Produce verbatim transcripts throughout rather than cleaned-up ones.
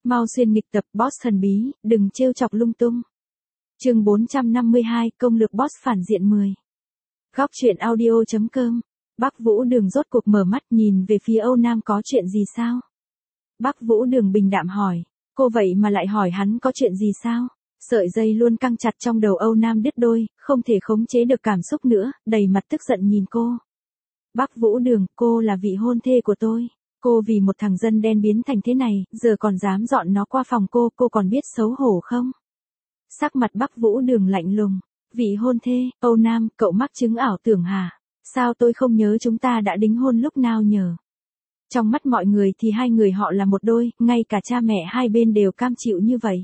Mau xuyên nghịch tập boss thần bí, đừng trêu chọc lung tung. Chương bốn trăm năm mươi hai, công lược boss phản diện mười. Góc truyện audio chấm com. Bắc Vũ Đường rốt cuộc mở mắt nhìn về phía Âu Nam có chuyện gì sao? Bắc Vũ Đường bình đạm hỏi, cô vậy mà lại hỏi hắn có chuyện gì sao? Sợi dây luôn căng chặt trong đầu Âu Nam đứt đôi, không thể khống chế được cảm xúc nữa, đầy mặt tức giận nhìn cô. Bắc Vũ Đường, cô là vị hôn thê của tôi. Cô vì một thằng dân đen biến thành thế này, giờ còn dám dọn nó qua phòng cô, cô còn biết xấu hổ không? Sắc mặt Bắc Vũ Đường lạnh lùng. Vị hôn thê, Âu Nam, cậu mắc chứng ảo tưởng hả? Sao tôi không nhớ chúng ta đã đính hôn lúc nào nhờ? Trong mắt mọi người thì hai người họ là một đôi, ngay cả cha mẹ hai bên đều cam chịu như vậy.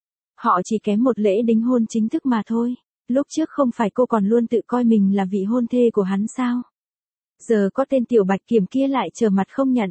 Họ chỉ kém một lễ đính hôn chính thức mà thôi. Lúc trước không phải cô còn luôn tự coi mình là vị hôn thê của hắn sao? Giờ có tên tiểu bạch kiểm kia lại trở mặt không nhận.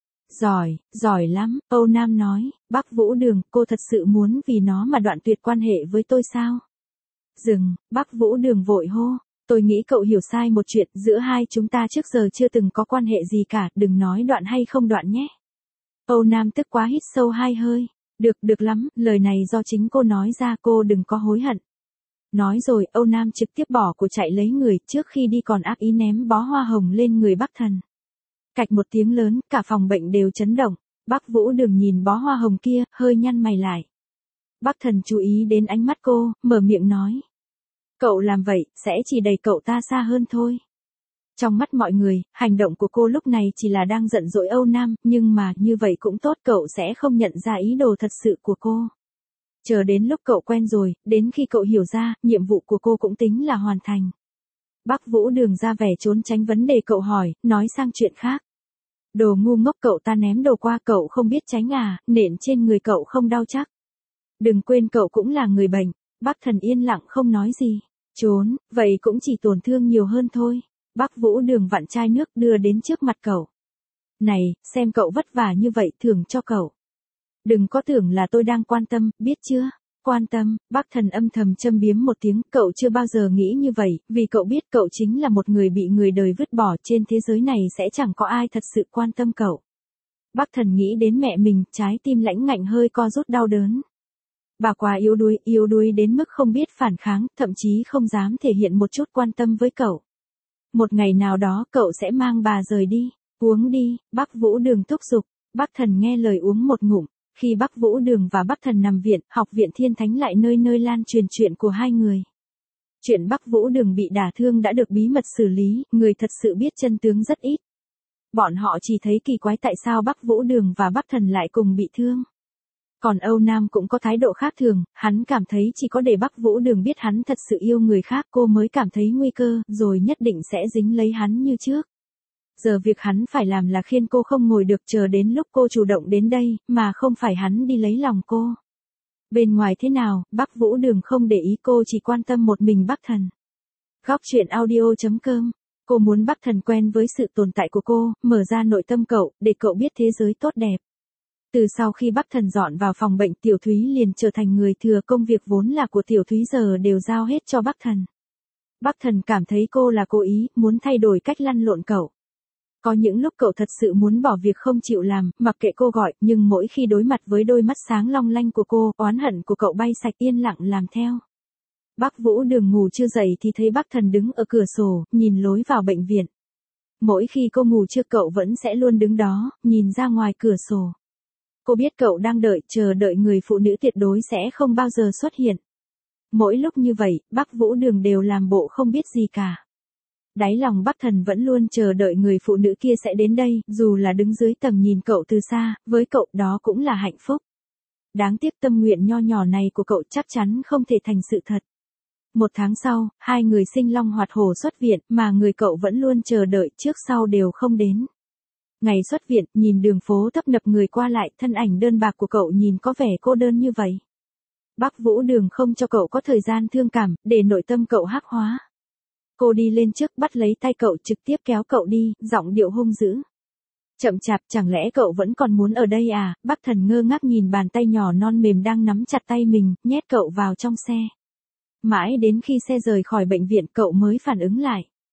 Giỏi, giỏi lắm, Âu Nam nói, Bắc Vũ Đường, cô thật sự muốn vì nó mà đoạn tuyệt quan hệ với tôi sao? Dừng, Bắc Vũ Đường vội hô, tôi nghĩ cậu hiểu sai một chuyện, giữa hai chúng ta trước giờ chưa từng có quan hệ gì cả, đừng nói đoạn hay không đoạn nhé. Âu Nam tức quá hít sâu hai hơi, được, được lắm, lời này do chính cô nói ra, cô đừng có hối hận. Nói rồi, Âu Nam trực tiếp bỏ của chạy lấy người, trước khi đi còn ác ý ném bó hoa hồng lên người Bắc Thần. Cạch một tiếng lớn, cả phòng bệnh đều chấn động, Bắc Vũ Đường nhìn bó hoa hồng kia, hơi nhăn mày lại. Bắc Thần chú ý đến ánh mắt cô, mở miệng nói. Cậu làm vậy, sẽ chỉ đẩy cậu ta xa hơn thôi. Trong mắt mọi người, hành động của cô lúc này chỉ là đang giận dỗi Âu Nam, nhưng mà, như vậy cũng tốt, cậu sẽ không nhận ra ý đồ thật sự của cô. Chờ đến lúc cậu quen rồi, đến khi cậu hiểu ra, nhiệm vụ của cô cũng tính là hoàn thành. Bắc Vũ Đường ra vẻ trốn tránh vấn đề cậu hỏi, nói sang chuyện khác. Đồ ngu ngốc, cậu ta ném đồ qua, cậu không biết tránh à, nện trên người cậu không đau chắc. Đừng quên cậu cũng là người bệnh. Bắc Thần yên lặng không nói gì. Trốn, vậy cũng chỉ tổn thương nhiều hơn thôi. Bắc Vũ Đường vặn chai nước đưa đến trước mặt cậu. Này, xem cậu vất vả như vậy, thưởng cho cậu. Đừng có tưởng là tôi đang quan tâm, biết chưa? Quan tâm, Bắc Thần âm thầm châm biếm một tiếng, cậu chưa bao giờ nghĩ như vậy, vì cậu biết cậu chính là một người bị người đời vứt bỏ, trên thế giới này sẽ chẳng có ai thật sự quan tâm cậu. Bắc Thần nghĩ đến mẹ mình, trái tim lãnh ngạnh hơi co rút đau đớn. Bà quá yếu đuối, yếu đuối đến mức không biết phản kháng, thậm chí không dám thể hiện một chút quan tâm với cậu. Một ngày nào đó cậu sẽ mang bà rời đi, uống đi, Bắc Vũ Đường thúc giục. Bắc Thần nghe lời uống một ngụm. Khi Bắc Vũ Đường và Bắc Thần nằm viện, học viện Thiên Thánh lại nơi nơi lan truyền chuyện của hai người. Chuyện Bắc Vũ Đường bị đả thương đã được bí mật xử lý, người thật sự biết chân tướng rất ít. Bọn họ chỉ thấy kỳ quái tại sao Bắc Vũ Đường và Bắc Thần lại cùng bị thương. Còn Âu Nam cũng có thái độ khác thường, hắn cảm thấy chỉ có để Bắc Vũ Đường biết hắn thật sự yêu người khác cô mới cảm thấy nguy cơ, rồi nhất định sẽ dính lấy hắn như trước. Giờ việc hắn phải làm là khiêng cô không ngồi được, chờ đến lúc cô chủ động đến đây, mà không phải hắn đi lấy lòng cô. Bên ngoài thế nào, Bắc Vũ Đường không để ý, cô chỉ quan tâm một mình Bắc Thần. Góc truyện audio chấm com. Cô muốn Bắc Thần quen với sự tồn tại của cô, mở ra nội tâm cậu, để cậu biết thế giới tốt đẹp. Từ sau khi Bắc Thần dọn vào phòng bệnh, Tiểu Thúy liền trở thành người thừa, công việc vốn là của Tiểu Thúy giờ đều giao hết cho Bắc Thần. Bắc Thần cảm thấy cô là cố ý, muốn thay đổi cách lăn lộn cậu. Có những lúc cậu thật sự muốn bỏ việc không chịu làm, mặc kệ cô gọi, nhưng mỗi khi đối mặt với đôi mắt sáng long lanh của cô, oán hận của cậu bay sạch, yên lặng làm theo. Bắc Vũ Đường ngủ chưa dậy thì thấy Bắc Thần đứng ở cửa sổ, nhìn lối vào bệnh viện. Mỗi khi cô ngủ chưa, cậu vẫn sẽ luôn đứng đó, nhìn ra ngoài cửa sổ. Cô biết cậu đang đợi, chờ đợi người phụ nữ tuyệt đối sẽ không bao giờ xuất hiện. Mỗi lúc như vậy, Bắc Vũ Đường đều làm bộ không biết gì cả. Đáy lòng Bắc Thần vẫn luôn chờ đợi người phụ nữ kia sẽ đến đây, dù là đứng dưới tầm nhìn cậu từ xa, với cậu đó cũng là hạnh phúc. Đáng tiếc tâm nguyện nho nhỏ này của cậu chắc chắn không thể thành sự thật. Một tháng sau, hai người sinh long hoạt hổ xuất viện, mà người cậu vẫn luôn chờ đợi trước sau đều không đến. Ngày xuất viện, nhìn đường phố tấp nập người qua lại, thân ảnh đơn bạc của cậu nhìn có vẻ cô đơn như vậy. Bắc Vũ Đường không cho cậu có thời gian thương cảm, để nội tâm cậu hắc hóa. Cô đi lên trước, bắt lấy tay cậu, trực tiếp kéo cậu đi, giọng điệu hung dữ. Chậm chạp, chẳng lẽ cậu vẫn còn muốn ở đây à? Bắc Thần ngơ ngác nhìn bàn tay nhỏ non mềm đang nắm chặt tay mình, nhét cậu vào trong xe. Mãi đến khi xe rời khỏi bệnh viện cậu mới phản ứng lại.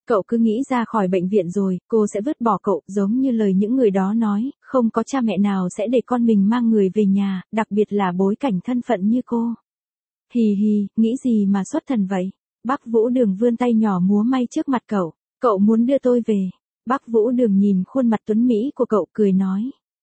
Cậu cứ nghĩ ra khỏi bệnh viện rồi, cô sẽ vứt bỏ cậu, giống như lời những người đó nói, không có cha mẹ nào sẽ để con mình mang người về nhà, đặc biệt là bối cảnh thân phận như cô. Hì hì, nghĩ gì mà xuất thần vậy? Bắc Vũ Đường vươn tay nhỏ múa may trước mặt cậu. Cậu muốn đưa tôi về. Bắc Vũ Đường nhìn khuôn mặt tuấn mỹ của cậu cười nói.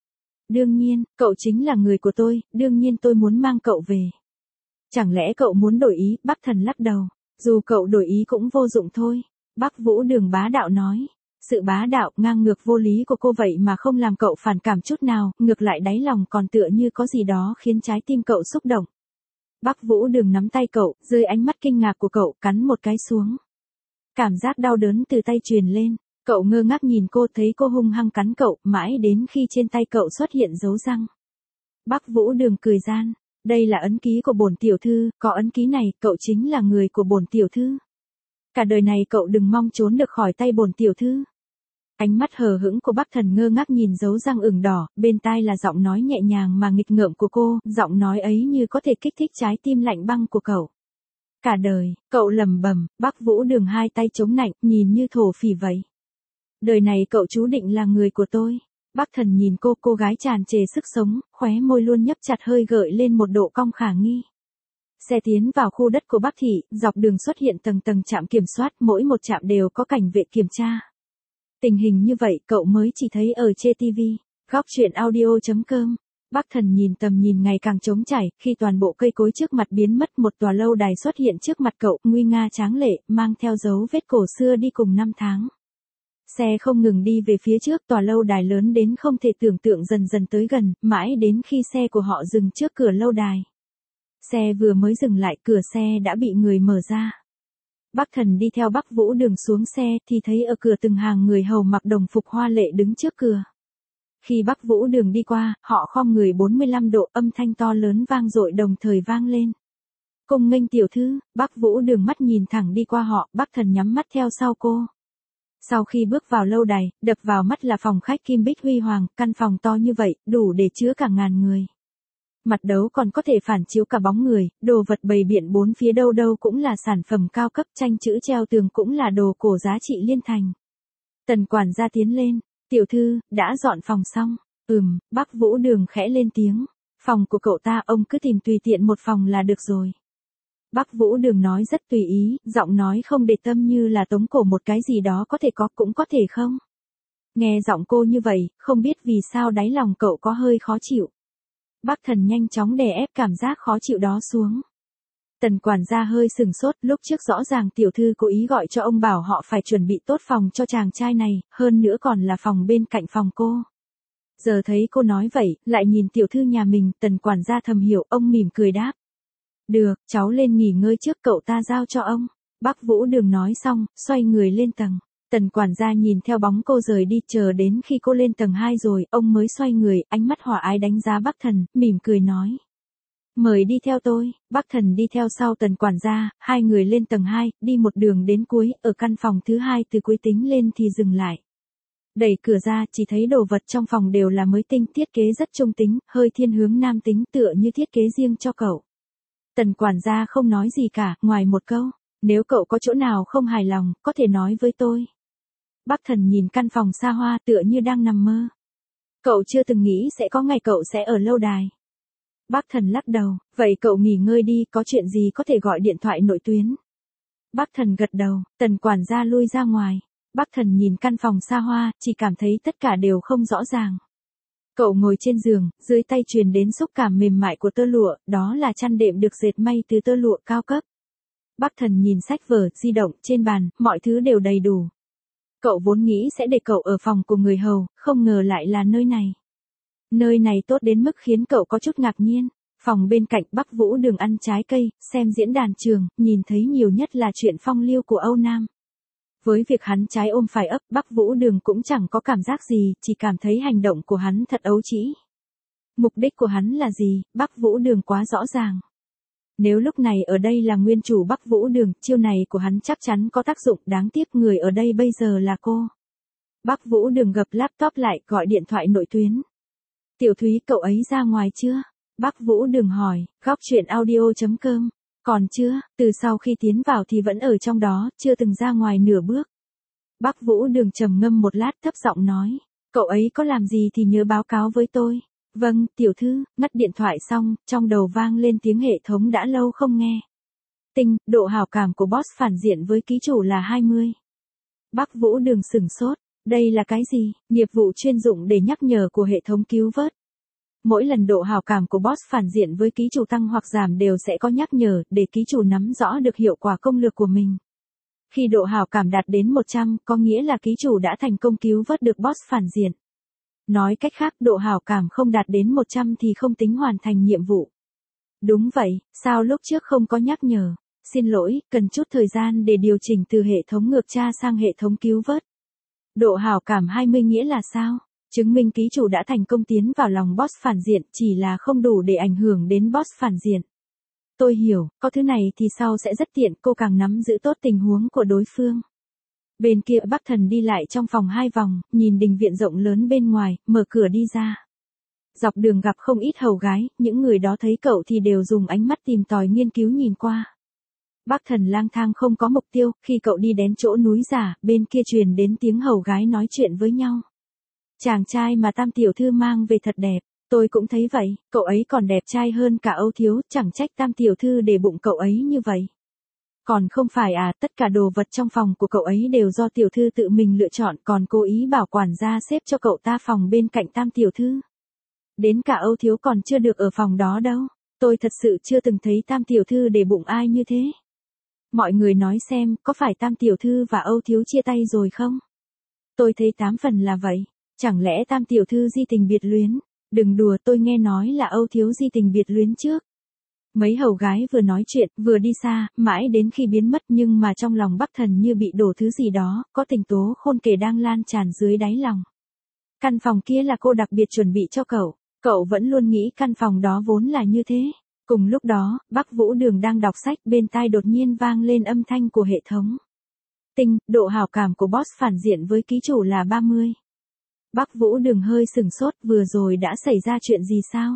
Đương nhiên, cậu chính là người của tôi, đương nhiên tôi muốn mang cậu về. Chẳng lẽ cậu muốn đổi ý? Bắc Thần lắc đầu. Dù cậu đổi ý cũng vô dụng thôi. Bắc Vũ Đường bá đạo nói. Sự bá đạo, ngang ngược vô lý của cô vậy mà không làm cậu phản cảm chút nào, ngược lại đáy lòng còn tựa như có gì đó khiến trái tim cậu xúc động. Bắc Vũ Đường nắm tay cậu, dưới ánh mắt kinh ngạc của cậu, cắn một cái xuống. Cảm giác đau đớn từ tay truyền lên, cậu ngơ ngác nhìn cô, thấy cô hung hăng cắn cậu, mãi đến khi trên tay cậu xuất hiện dấu răng. Bắc Vũ Đường cười gian, đây là ấn ký của bổn tiểu thư, có ấn ký này, cậu chính là người của bổn tiểu thư. Cả đời này cậu đừng mong trốn được khỏi tay bổn tiểu thư. Ánh mắt hờ hững của Bắc Thần ngơ ngác nhìn dấu răng ửng đỏ, bên tai là giọng nói nhẹ nhàng mà nghịch ngợm của cô, giọng nói ấy như có thể kích thích trái tim lạnh băng của cậu. Cả đời, cậu lẩm bẩm, Bắc Vũ Đường hai tay chống nạnh, nhìn như thổ phỉ vậy. Đời này cậu chú định là người của tôi. Bắc Thần nhìn cô, cô gái tràn trề sức sống, khóe môi luôn nhấp chặt hơi gợi lên một độ cong khả nghi. Xe tiến vào khu đất của Bắc Thị, dọc đường xuất hiện tầng tầng trạm kiểm soát, mỗi một trạm đều có cảnh vệ kiểm tra. Tình hình như vậy cậu mới chỉ thấy ở trên ti vi. Góc truyện audio chấm com. Bắc Thần nhìn tầm nhìn ngày càng trống trải, khi toàn bộ cây cối trước mặt biến mất, một tòa lâu đài xuất hiện trước mặt cậu, nguy nga tráng lệ, mang theo dấu vết cổ xưa đi cùng năm tháng. Xe không ngừng đi về phía trước, tòa lâu đài lớn đến không thể tưởng tượng dần dần tới gần, mãi đến khi xe của họ dừng trước cửa lâu đài. Xe vừa mới dừng lại, cửa xe đã bị người mở ra. Bắc Thần đi theo Bắc Vũ Đường xuống xe thì thấy ở cửa từng hàng người hầu mặc đồng phục hoa lệ đứng trước cửa. Khi Bắc Vũ Đường đi qua, họ khom người bốn mươi lăm độ, âm thanh to lớn vang dội đồng thời vang lên. Cùng nghênh tiểu thư. Bắc Vũ Đường mắt nhìn thẳng đi qua họ, Bắc Thần nhắm mắt theo sau cô. Sau khi bước vào lâu đài, đập vào mắt là phòng khách kim bích huy hoàng, căn phòng to như vậy, đủ để chứa cả ngàn người. Mặt đấu còn có thể phản chiếu cả bóng người, đồ vật bày biện bốn phía đâu đâu cũng là sản phẩm cao cấp, tranh chữ treo tường cũng là đồ cổ giá trị liên thành. Tần quản gia tiến lên, tiểu thư, đã dọn phòng xong. Ừm, Bắc Vũ Đường khẽ lên tiếng. Phòng của cậu ta, ông cứ tìm tùy tiện một phòng là được rồi. Bắc Vũ Đường nói rất tùy ý, giọng nói không để tâm như là tống cổ một cái gì đó có thể có cũng có thể không. Nghe giọng cô như vậy, không biết vì sao đáy lòng cậu có hơi khó chịu. Bắc Thần nhanh chóng đè ép cảm giác khó chịu đó xuống. Tần quản gia hơi sừng sốt, lúc trước rõ ràng tiểu thư cố ý gọi cho ông bảo họ phải chuẩn bị tốt phòng cho chàng trai này, hơn nữa còn là phòng bên cạnh phòng cô. Giờ thấy cô nói vậy, lại nhìn tiểu thư nhà mình, tần quản gia thầm hiểu, ông mỉm cười đáp. Được, cháu lên nghỉ ngơi trước, cậu ta giao cho ông. Bắc Vũ Đường nói xong, xoay người lên tầng. Tần quản gia nhìn theo bóng cô rời đi, chờ đến khi cô lên tầng hai rồi, ông mới xoay người, ánh mắt hòa ái đánh giá Bắc Thần, mỉm cười nói. Mời đi theo tôi. Bắc Thần đi theo sau tần quản gia, hai người lên tầng hai, đi một đường đến cuối, ở căn phòng thứ hai từ cuối tính lên thì dừng lại. Đẩy cửa ra, chỉ thấy đồ vật trong phòng đều là mới tinh, thiết kế rất trung tính, hơi thiên hướng nam tính, tựa như thiết kế riêng cho cậu. Tần quản gia không nói gì cả, ngoài một câu, nếu cậu có chỗ nào không hài lòng, có thể nói với tôi. Bắc Thần nhìn căn phòng xa hoa tựa như đang nằm mơ. Cậu chưa từng nghĩ sẽ có ngày cậu sẽ ở lâu đài. Bắc Thần lắc đầu, vậy cậu nghỉ ngơi đi, có chuyện gì có thể gọi điện thoại nội tuyến. Bắc Thần gật đầu, tần quản gia lui ra ngoài. Bắc Thần nhìn căn phòng xa hoa, chỉ cảm thấy tất cả đều không rõ ràng. Cậu ngồi trên giường, dưới tay truyền đến xúc cảm mềm mại của tơ lụa, đó là chăn đệm được dệt may từ tơ lụa cao cấp. Bắc Thần nhìn sách vở, di động, trên bàn, mọi thứ đều đầy đủ. Cậu vốn nghĩ sẽ để cậu ở phòng của người hầu, không ngờ lại là nơi này. Nơi này tốt đến mức khiến cậu có chút ngạc nhiên. Phòng bên cạnh, Bắc Vũ Đường ăn trái cây, xem diễn đàn trường, nhìn thấy nhiều nhất là chuyện phong lưu của Âu Nam. Với việc hắn trái ôm phải ấp, Bắc Vũ Đường cũng chẳng có cảm giác gì, chỉ cảm thấy hành động của hắn thật ấu trĩ. Mục đích của hắn là gì, Bắc Vũ Đường quá rõ ràng. Nếu lúc này ở đây là nguyên chủ Bắc Vũ Đường, chiêu này của hắn chắc chắn có tác dụng, đáng tiếc người ở đây bây giờ là cô. Bắc Vũ Đường gập laptop lại, gọi điện thoại nội tuyến. Tiểu Thúy, cậu ấy ra ngoài chưa? Bắc Vũ Đường hỏi. Góc truyện audio chấm com. Còn chưa, từ sau khi tiến vào thì vẫn ở trong đó, chưa từng ra ngoài nửa bước. Bắc Vũ Đường trầm ngâm một lát thấp giọng nói. Cậu ấy có làm gì thì nhớ báo cáo với tôi. Vâng, tiểu thư, ngắt điện thoại xong, trong đầu vang lên tiếng hệ thống đã lâu không nghe. Tinh, độ hảo cảm của boss phản diện với ký chủ là hai mươi. Bắc Vũ Đường sửng sốt. Đây là cái gì? Nghiệp vụ chuyên dụng để nhắc nhở của hệ thống cứu vớt. Mỗi lần độ hảo cảm của boss phản diện với ký chủ tăng hoặc giảm đều sẽ có nhắc nhở để ký chủ nắm rõ được hiệu quả công lược của mình. Khi độ hảo cảm đạt đến một trăm, có nghĩa là ký chủ đã thành công cứu vớt được boss phản diện. Nói cách khác, độ hảo cảm không đạt đến một trăm thì không tính hoàn thành nhiệm vụ. Đúng vậy, sao lúc trước không có nhắc nhở? Xin lỗi, cần chút thời gian để điều chỉnh từ hệ thống ngược tra sang hệ thống cứu vớt. Độ hảo cảm hai mươi nghĩa là sao? Chứng minh ký chủ đã thành công tiến vào lòng boss phản diện, chỉ là không đủ để ảnh hưởng đến boss phản diện. Tôi hiểu, có thứ này thì sau sẽ rất tiện, cô càng nắm giữ tốt tình huống của đối phương. Bên kia Bắc Thần đi lại trong phòng hai vòng, nhìn đình viện rộng lớn bên ngoài, mở cửa đi ra. Dọc đường gặp không ít hầu gái, những người đó thấy cậu thì đều dùng ánh mắt tìm tòi nghiên cứu nhìn qua. Bắc Thần lang thang không có mục tiêu, khi cậu đi đến chỗ núi giả, bên kia truyền đến tiếng hầu gái nói chuyện với nhau. Chàng trai mà Tam tiểu thư mang về thật đẹp, tôi cũng thấy vậy, cậu ấy còn đẹp trai hơn cả Âu thiếu, chẳng trách Tam tiểu thư để bụng cậu ấy như vậy. Còn không phải à, tất cả đồ vật trong phòng của cậu ấy đều do tiểu thư tự mình lựa chọn, còn cố ý bảo quản gia xếp cho cậu ta phòng bên cạnh Tam tiểu thư. Đến cả Âu thiếu còn chưa được ở phòng đó đâu, tôi thật sự chưa từng thấy Tam tiểu thư để bụng ai như thế. Mọi người nói xem, có phải Tam tiểu thư và Âu thiếu chia tay rồi không? Tôi thấy tám phần là vậy, chẳng lẽ Tam tiểu thư di tình biệt luyến? Đừng đùa, tôi nghe nói là Âu thiếu di tình biệt luyến trước. Mấy hầu gái vừa nói chuyện, vừa đi xa, mãi đến khi biến mất, nhưng mà trong lòng Bắc Thần như bị đổ thứ gì đó, có tình tố khôn kể đang lan tràn dưới đáy lòng. Căn phòng kia là cô đặc biệt chuẩn bị cho cậu, cậu vẫn luôn nghĩ căn phòng đó vốn là như thế. Cùng lúc đó, Bắc Vũ Đường đang đọc sách, bên tai đột nhiên vang lên âm thanh của hệ thống. Tinh, độ hảo cảm của boss phản diện với ký chủ là ba mươi. Bắc Vũ Đường hơi sửng sốt, vừa rồi đã xảy ra chuyện gì sao?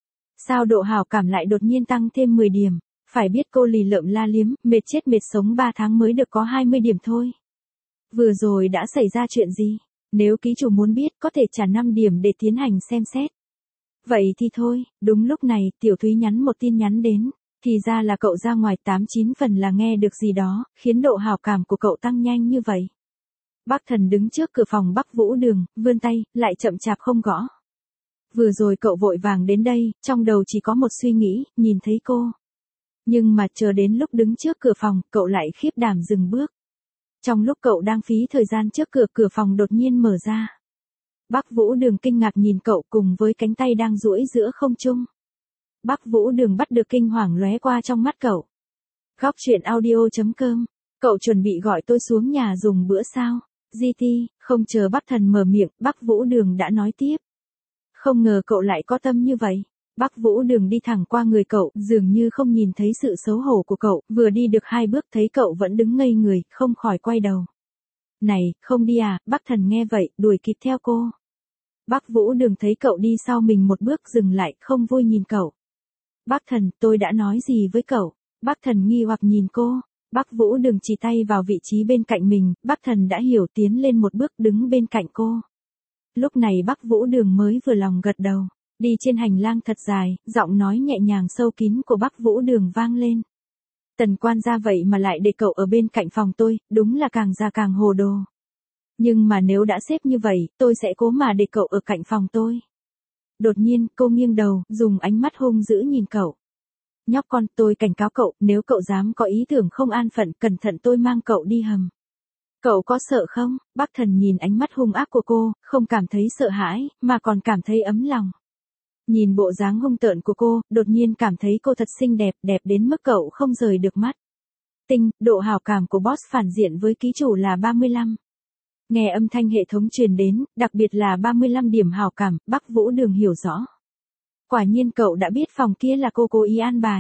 Sao độ hảo cảm lại đột nhiên tăng thêm mười điểm? Phải biết cô lì lợm la liếm, mệt chết mệt sống ba tháng mới được có hai mươi điểm thôi. Vừa rồi đã xảy ra chuyện gì? Nếu ký chủ muốn biết, có thể trả năm điểm để tiến hành xem xét. Vậy thì thôi, đúng lúc này, Tiểu Thúy nhắn một tin nhắn đến. Thì ra là cậu ra ngoài, tám chín phần là nghe được gì đó, khiến độ hảo cảm của cậu tăng nhanh như vậy. Bắc Thần đứng trước cửa phòng Bắc Vũ Đường, vươn tay, lại chậm chạp không gõ. Vừa rồi cậu vội vàng đến đây, trong đầu chỉ có một suy nghĩ, nhìn thấy cô. Nhưng mà chờ đến lúc đứng trước cửa phòng, cậu lại khiếp đảm dừng bước. Trong lúc cậu đang phí thời gian trước cửa, cửa phòng đột nhiên mở ra. Bắc Vũ Đường kinh ngạc nhìn cậu cùng với cánh tay đang duỗi giữa không trung. Bắc Vũ Đường bắt được kinh hoàng lóe qua trong mắt cậu. Góc truyện audio chấm com. Cậu chuẩn bị gọi tôi xuống nhà dùng bữa sao? giê tê, không chờ Bắc Thần mở miệng, Bắc Vũ Đường đã nói tiếp. Không ngờ cậu lại có tâm như vậy. Bắc Vũ Đường đi thẳng qua người cậu, dường như không nhìn thấy sự xấu hổ của cậu, vừa đi được hai bước thấy cậu vẫn đứng ngây người, không khỏi quay đầu. Này, không đi à? Bắc Thần nghe vậy, đuổi kịp theo cô. Bắc Vũ Đường thấy cậu đi sau mình một bước dừng lại, không vui nhìn cậu. Bắc Thần, tôi đã nói gì với cậu? Bắc Thần nghi hoặc nhìn cô. Bắc Vũ Đường chỉ tay vào vị trí bên cạnh mình, Bắc Thần đã hiểu, tiến lên một bước đứng bên cạnh cô. Lúc này Bắc Vũ Đường mới vừa lòng gật đầu. Đi trên hành lang thật dài, giọng nói nhẹ nhàng sâu kín của Bắc Vũ Đường vang lên. Tần quan gia vậy mà lại để cậu ở bên cạnh phòng tôi, đúng là càng già càng hồ đồ. Nhưng mà nếu đã xếp như vậy, tôi sẽ cố mà để cậu ở cạnh phòng tôi. Đột nhiên, cô nghiêng đầu, dùng ánh mắt hung dữ nhìn cậu. Nhóc con, tôi cảnh cáo cậu, nếu cậu dám có ý tưởng không an phận, cẩn thận tôi mang cậu đi hầm. Cậu có sợ không? Bắc Thần nhìn ánh mắt hung ác của cô, không cảm thấy sợ hãi, mà còn cảm thấy ấm lòng. Nhìn bộ dáng hung tợn của cô, đột nhiên cảm thấy cô thật xinh đẹp, đẹp đến mức cậu không rời được mắt. Tinh, độ hảo cảm của boss phản diện với ký chủ là ba mươi lăm. Nghe âm thanh hệ thống truyền đến, đặc biệt là ba mươi lăm điểm hảo cảm, Bắc Vũ Đường hiểu rõ. Quả nhiên cậu đã biết phòng kia là cô cố ý an bài.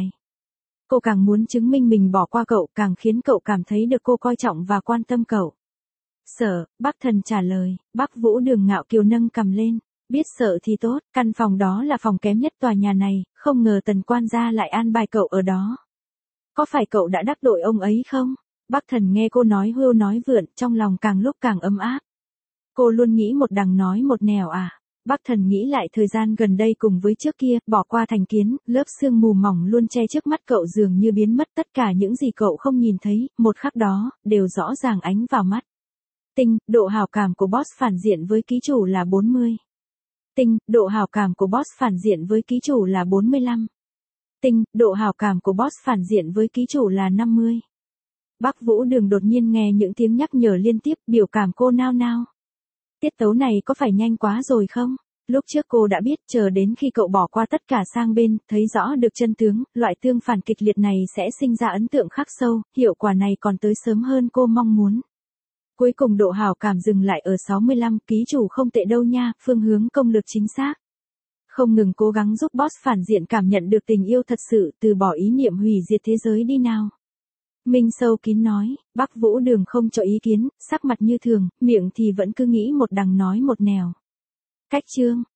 Cô càng muốn chứng minh mình bỏ qua cậu, càng khiến cậu cảm thấy được cô coi trọng và quan tâm cậu. Sợ, Bắc Thần trả lời. Bắc Vũ Đường ngạo kiều nâng cằm lên. Biết sợ thì tốt, căn phòng đó là phòng kém nhất tòa nhà này, không ngờ Tần quan gia lại an bài cậu ở đó. Có phải cậu đã đắc tội ông ấy không? Bắc Thần nghe cô nói hưu nói vượn, trong lòng càng lúc càng ấm áp. Cô luôn nghĩ một đằng nói một nẻo à. Bắc Thần nghĩ lại thời gian gần đây cùng với trước kia, bỏ qua thành kiến, lớp sương mù mỏng luôn che trước mắt cậu dường như biến mất, tất cả những gì cậu không nhìn thấy, một khắc đó, đều rõ ràng ánh vào mắt. Tinh, độ hảo cảm của boss phản diện với ký chủ là bốn mươi. Tinh, độ hảo cảm của boss phản diện với ký chủ là bốn mươi lăm. Tinh, độ hảo cảm của boss phản diện với ký chủ là năm mươi. Bắc Vũ Đường đột nhiên nghe những tiếng nhắc nhở liên tiếp, biểu cảm cô nao nao. Tiết tấu này có phải nhanh quá rồi không? Lúc trước cô đã biết, chờ đến khi cậu bỏ qua tất cả sang bên, thấy rõ được chân tướng, loại tương phản kịch liệt này sẽ sinh ra ấn tượng khắc sâu, hiệu quả này còn tới sớm hơn cô mong muốn. Cuối cùng độ hảo cảm dừng lại ở sáu mươi lăm, ký chủ không tệ đâu nha, phương hướng công lực chính xác. Không ngừng cố gắng giúp boss phản diện cảm nhận được tình yêu thật sự, từ bỏ ý niệm hủy diệt thế giới đi nào. Minh sâu kín nói, Bắc Vũ Đường không cho ý kiến, sắc mặt như thường, miệng thì vẫn cứ nghĩ một đằng nói một nẻo. Cách chương